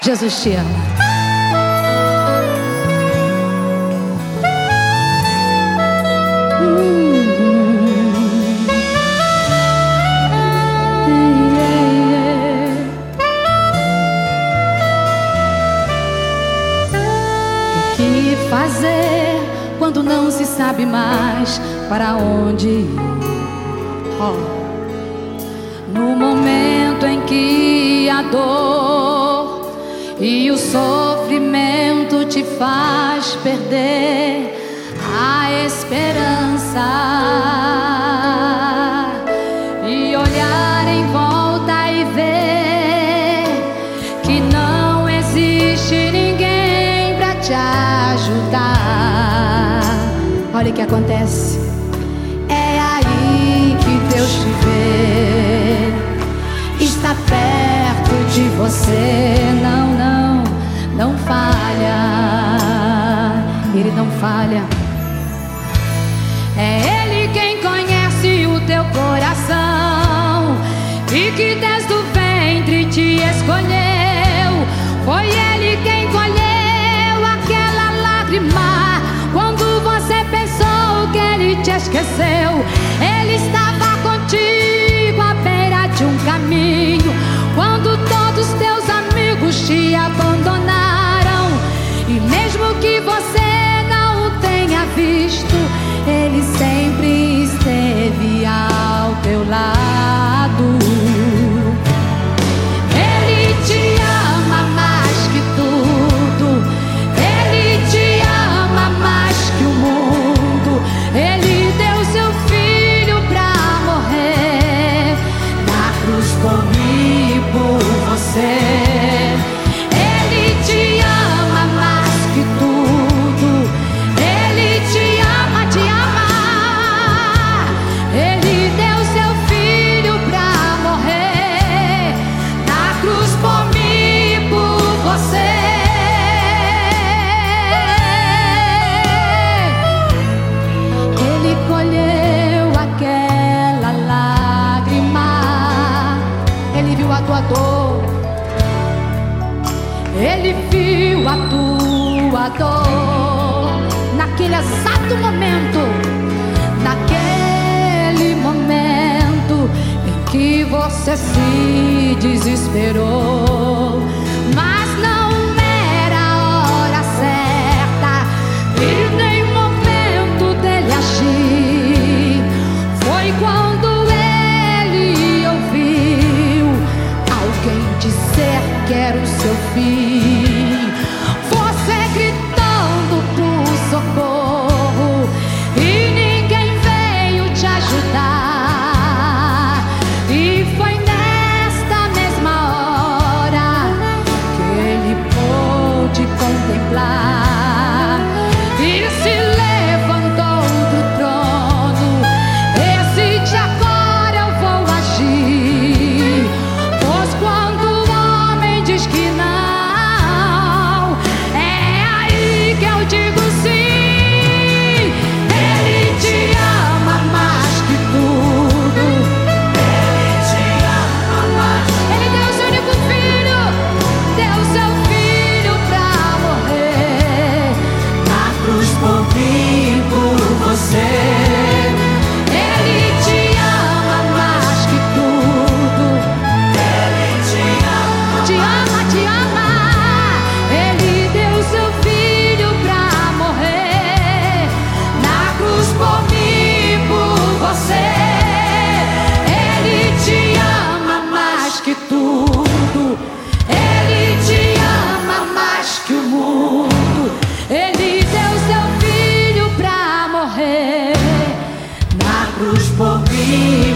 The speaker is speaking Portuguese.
Jesus te ama. O que fazer quando não se sabe mais para onde ir? No momento em que a dor e o sofrimento te faz perder a esperança e olhar em volta e ver que não existe ninguém pra te ajudar. Olha o que acontece. É aí que Deus te vê, está perto de você. Não falha, Ele não falha. É Ele quem conhece o teu coração e que desde o ventre te escolheu. Foi Ele quem colheu aquela lágrima quando você pensou que Ele te esqueceu. Ele estava contigo à beira de um caminho quando todos teus amigos te abandonaram. E mesmo que você não o tenha visto, Ele sempre esteve ao teu lado. Ele te ama mais que tudo, Ele te ama mais que o mundo. Ele deu seu filho pra morrer na cruz por mim e por você. Ele te ama mais que tudo, Ele te ama, te ama. Ele deu seu filho pra morrer na cruz por mim e por você. Ele colheu aquela lágrima, Ele viu a tua dor, Ele viu a tua dor naquele exato momento, naquele momento em que você se desesperou. Mas não era a hora certa e nem o momento dele agir. Foi quando ele ouviu alguém dizer que era o seu fim. Você gritando por socorro e ninguém veio te ajudar. E foi nesta mesma hora que ele pôde contemplar e se levantou do trono. Decide agora, eu vou agir. Pois quando o homem diz que não, é aí que eu digo sim. Ele te ama mais que tudo, Ele te ama mais. Ele deu seu único filho, deu seu filho pra morrer na cruz por mim e por você. Ele te ama mais que tudo, Ele te ama, te ama, te ama. Ele deu seu filho pra morrer na cruz por mim e por você. Ele te ama mais que tudo, Ele te ama mais que o mundo. Ele deu seu filho pra morrer na cruz por mim